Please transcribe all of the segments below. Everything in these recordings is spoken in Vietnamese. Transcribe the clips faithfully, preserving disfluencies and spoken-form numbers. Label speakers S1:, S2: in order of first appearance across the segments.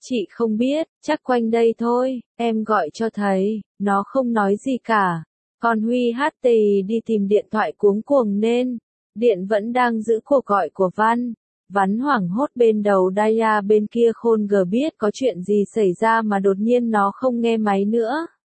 S1: Chị không biết, chắc quanh đây thôi, em gọi cho thầy, nó không nói gì cả. Còn Huy hát tì đi tìm điện thoại cuống cuồng nên, điện vẫn đang giữ cuộc gọi của Văn. Vắn hoảng hốt bên đầu Daya bên kia khôn gờ biết có chuyện gì xảy ra mà đột nhiên nó không nghe máy nữa.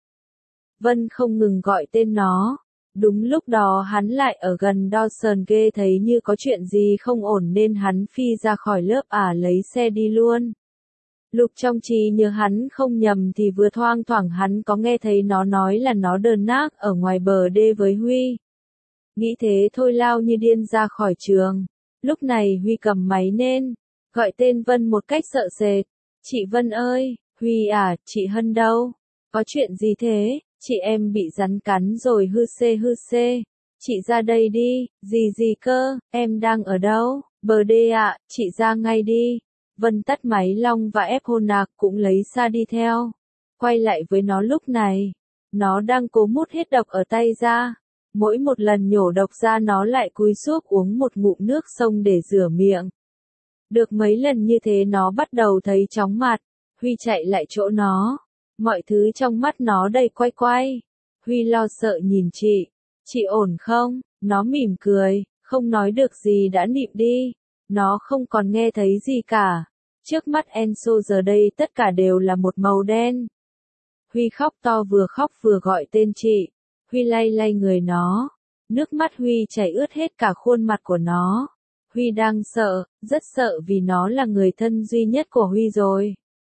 S1: Vân không ngừng gọi tên nó. Đúng lúc đó hắn lại ở gần Dawson ghê thấy như có chuyện gì không ổn nên hắn phi ra khỏi lớp ả lấy xe đi luôn. Lục trong trí nhớ hắn không nhầm thì vừa thoang thoảng hắn có nghe thấy nó nói là nó đờn nác ở ngoài bờ đê với Huy. Nghĩ thế thôi lao như điên ra khỏi trường. Lúc này Huy cầm máy nên, gọi tên Vân một cách sợ sệt. Chị Vân ơi, Huy à, chị Hân đâu? Có chuyện gì thế? Chị em bị rắn cắn rồi hư xê hư xê. Chị ra đây đi, gì gì cơ, em đang ở đâu? Bờ đê ạ, à, chị ra ngay đi. Vân tắt máy long và ép hôn nạc cũng lấy xa đi theo. Quay lại với nó lúc này. Nó đang cố mút hết độc ở tay ra. Mỗi một lần nhổ độc ra nó lại cúi súp uống một ngụm nước sông để rửa miệng. Được mấy lần như thế nó bắt đầu thấy chóng mặt. Huy chạy lại chỗ nó. Mọi thứ trong mắt nó đầy quay quay. Huy lo sợ nhìn chị. Chị ổn không? Nó mỉm cười, không nói được gì đã nịm đi. Nó không còn nghe thấy gì cả. Trước mắt Enzo giờ đây tất cả đều là một màu đen. Huy khóc to vừa khóc vừa gọi tên chị. Huy lay lay người nó. Nước mắt Huy chảy ướt hết cả khuôn mặt của nó. Huy đang sợ, rất sợ vì nó là người thân duy nhất của Huy rồi.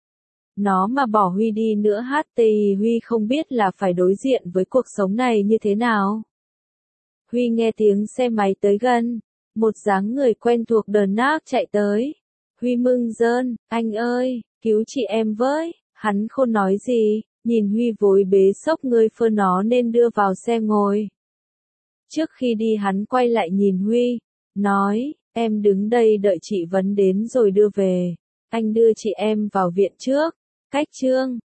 S1: Nó mà bỏ Huy đi nữa hát thì Huy không biết là phải đối diện với cuộc sống này như thế nào. Huy nghe tiếng xe máy tới gần. Một dáng người quen thuộc đờn nác chạy tới. Huy mừng rơn, anh ơi, cứu chị em với. Hắn không nói gì, nhìn Huy vối bế sốc người phơ nó nên đưa vào xe ngồi. Trước khi đi hắn quay lại nhìn Huy, nói, em đứng đây đợi chị Vấn đến rồi đưa về. Anh đưa chị em vào viện trước. Cách chương